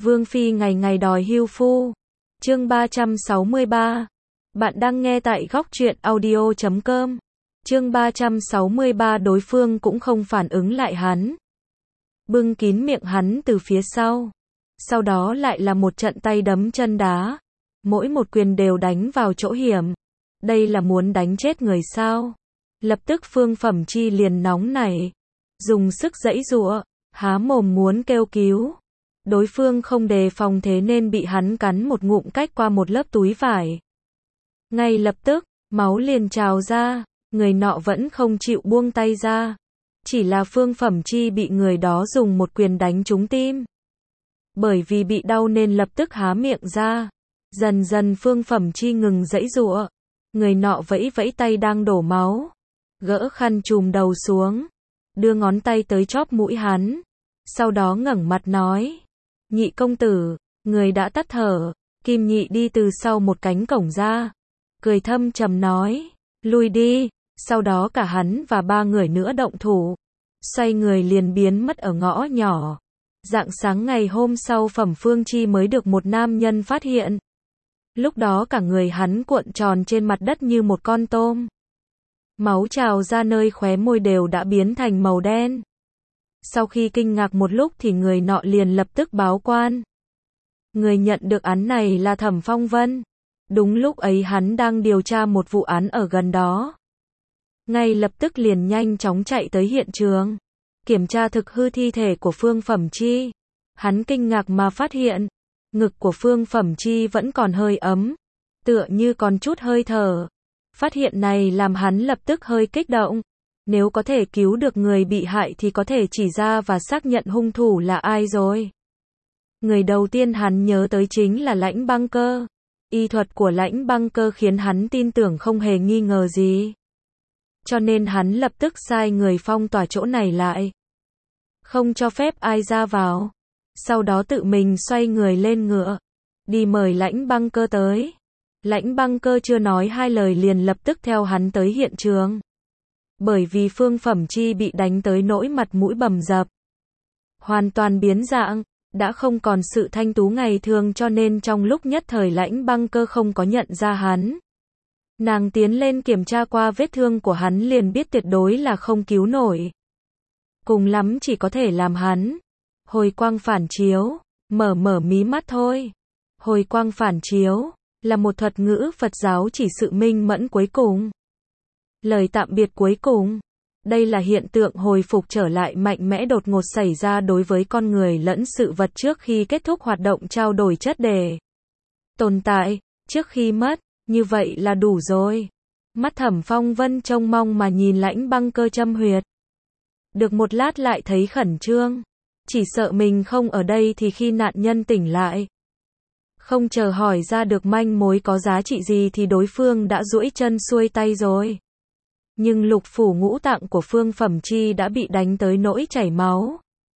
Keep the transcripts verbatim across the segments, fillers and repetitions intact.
Vương Phi ngày ngày đòi hưu phu. Chương ba trăm sáu mươi ba. Bạn đang nghe tại góc truyện audio chấm com. Chương ba trăm sáu mươi ba đối phương cũng không phản ứng lại hắn. Bưng kín miệng hắn từ phía sau. Sau đó lại là một trận tay đấm chân đá. Mỗi một quyền đều đánh vào chỗ hiểm. Đây là muốn đánh chết người sao? Lập tức Phương Phẩm Chi liền nóng nảy. Dùng sức giãy giụa, há mồm muốn kêu cứu. Đối phương không đề phòng thế nên bị hắn cắn một ngụm cách qua một lớp túi vải. Ngay lập tức, máu liền trào ra, người nọ vẫn không chịu buông tay ra. Chỉ là Phương Phẩm Chi bị người đó dùng một quyền đánh trúng tim. Bởi vì bị đau nên lập tức há miệng ra. Dần dần Phương Phẩm Chi ngừng giãy giụa. Người nọ vẫy vẫy tay đang đổ máu. Gỡ khăn trùm đầu xuống. Đưa ngón tay tới chóp mũi hắn. Sau đó ngẩng mặt nói. Nhị công tử, người đã tắt thở. Kim Nhị đi từ sau một cánh cổng ra. Cười thâm trầm nói. Lui đi. Sau đó cả hắn và ba người nữa động thủ. Xoay người liền biến mất ở ngõ nhỏ. Rạng sáng ngày hôm sau Phẩm Phương Chi mới được một nam nhân phát hiện. Lúc đó cả người hắn cuộn tròn trên mặt đất như một con tôm. Máu trào ra nơi khóe môi đều đã biến thành màu đen. Sau khi kinh ngạc một lúc thì người nọ liền lập tức báo quan. Người nhận được án này là Thẩm Phong Vân. Đúng lúc ấy hắn đang điều tra một vụ án ở gần đó. Ngay lập tức liền nhanh chóng chạy tới hiện trường. Kiểm tra thực hư thi thể của Phương Phẩm Chi. Hắn kinh ngạc mà phát hiện. Ngực của Phương Phẩm Chi vẫn còn hơi ấm. Tựa như còn chút hơi thở. Phát hiện này làm hắn lập tức hơi kích động. Nếu có thể cứu được người bị hại thì có thể chỉ ra và xác nhận hung thủ là ai rồi. Người đầu tiên hắn nhớ tới chính là Lãnh Băng Cơ. Y thuật của Lãnh Băng Cơ khiến hắn tin tưởng không hề nghi ngờ gì. Cho nên hắn lập tức sai người phong tỏa chỗ này lại. Không cho phép ai ra vào. Sau đó tự mình xoay người lên ngựa. Đi mời Lãnh Băng Cơ tới. Lãnh Băng Cơ chưa nói hai lời liền lập tức theo hắn tới hiện trường. Bởi vì Phương Phẩm Chi bị đánh tới nỗi mặt mũi bầm dập. Hoàn toàn biến dạng, đã không còn sự thanh tú ngày thường cho nên trong lúc nhất thời Lãnh Băng Cơ không có nhận ra hắn. Nàng tiến lên kiểm tra qua vết thương của hắn liền biết tuyệt đối là không cứu nổi. Cùng lắm chỉ có thể làm hắn hồi quang phản chiếu, mở mở mí mắt thôi. Hồi quang phản chiếu là một thuật ngữ Phật giáo chỉ sự minh mẫn cuối cùng. Lời tạm biệt cuối cùng. Đây là hiện tượng hồi phục trở lại mạnh mẽ đột ngột xảy ra đối với con người lẫn sự vật trước khi kết thúc hoạt động trao đổi chất để tồn tại, trước khi mất, như vậy là đủ rồi. Mắt Thẩm Phong Vân trông mong mà nhìn Lãnh Băng Cơ châm huyệt. Được một lát lại thấy khẩn trương. Chỉ sợ mình không ở đây thì khi nạn nhân tỉnh lại. Không chờ hỏi ra được manh mối có giá trị gì thì đối phương đã duỗi chân xuôi tay rồi. Nhưng lục phủ ngũ tạng của Phương Phẩm Chi đã bị đánh tới nỗi chảy máu.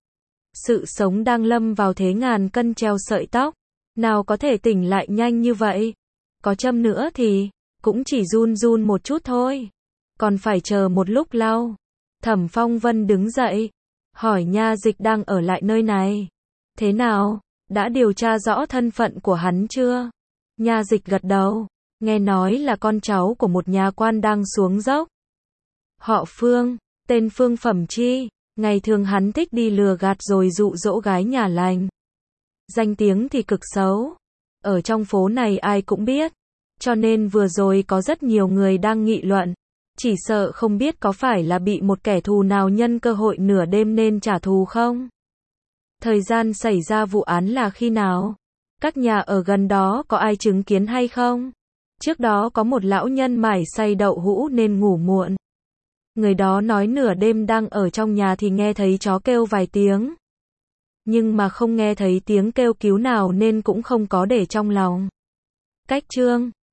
Sự sống đang lâm vào thế ngàn cân treo sợi tóc. Nào có thể tỉnh lại nhanh như vậy. Có châm nữa thì cũng chỉ run run một chút thôi. Còn phải chờ một lúc lâu. Thẩm Phong Vân đứng dậy. Hỏi nha dịch đang ở lại nơi này. Thế nào? Đã điều tra rõ thân phận của hắn chưa? Nha dịch gật đầu. Nghe nói là con cháu của một nhà quan đang xuống dốc. Họ Phương, tên Phương Phẩm Chi. Ngày thường hắn thích đi lừa gạt rồi dụ dỗ gái nhà lành. Danh tiếng thì cực xấu. Ở trong phố này ai cũng biết. Cho nên vừa rồi có rất nhiều người đang nghị luận. Chỉ sợ không biết có phải là bị một kẻ thù nào nhân cơ hội nửa đêm nên trả thù không? Thời gian xảy ra vụ án là khi nào? Các nhà ở gần đó có ai chứng kiến hay không? Trước đó có một lão nhân mải say đậu hũ nên ngủ muộn. Người đó nói nửa đêm đang ở trong nhà thì nghe thấy chó kêu vài tiếng. Nhưng mà không nghe thấy tiếng kêu cứu nào nên cũng không có để trong lòng. Cách chương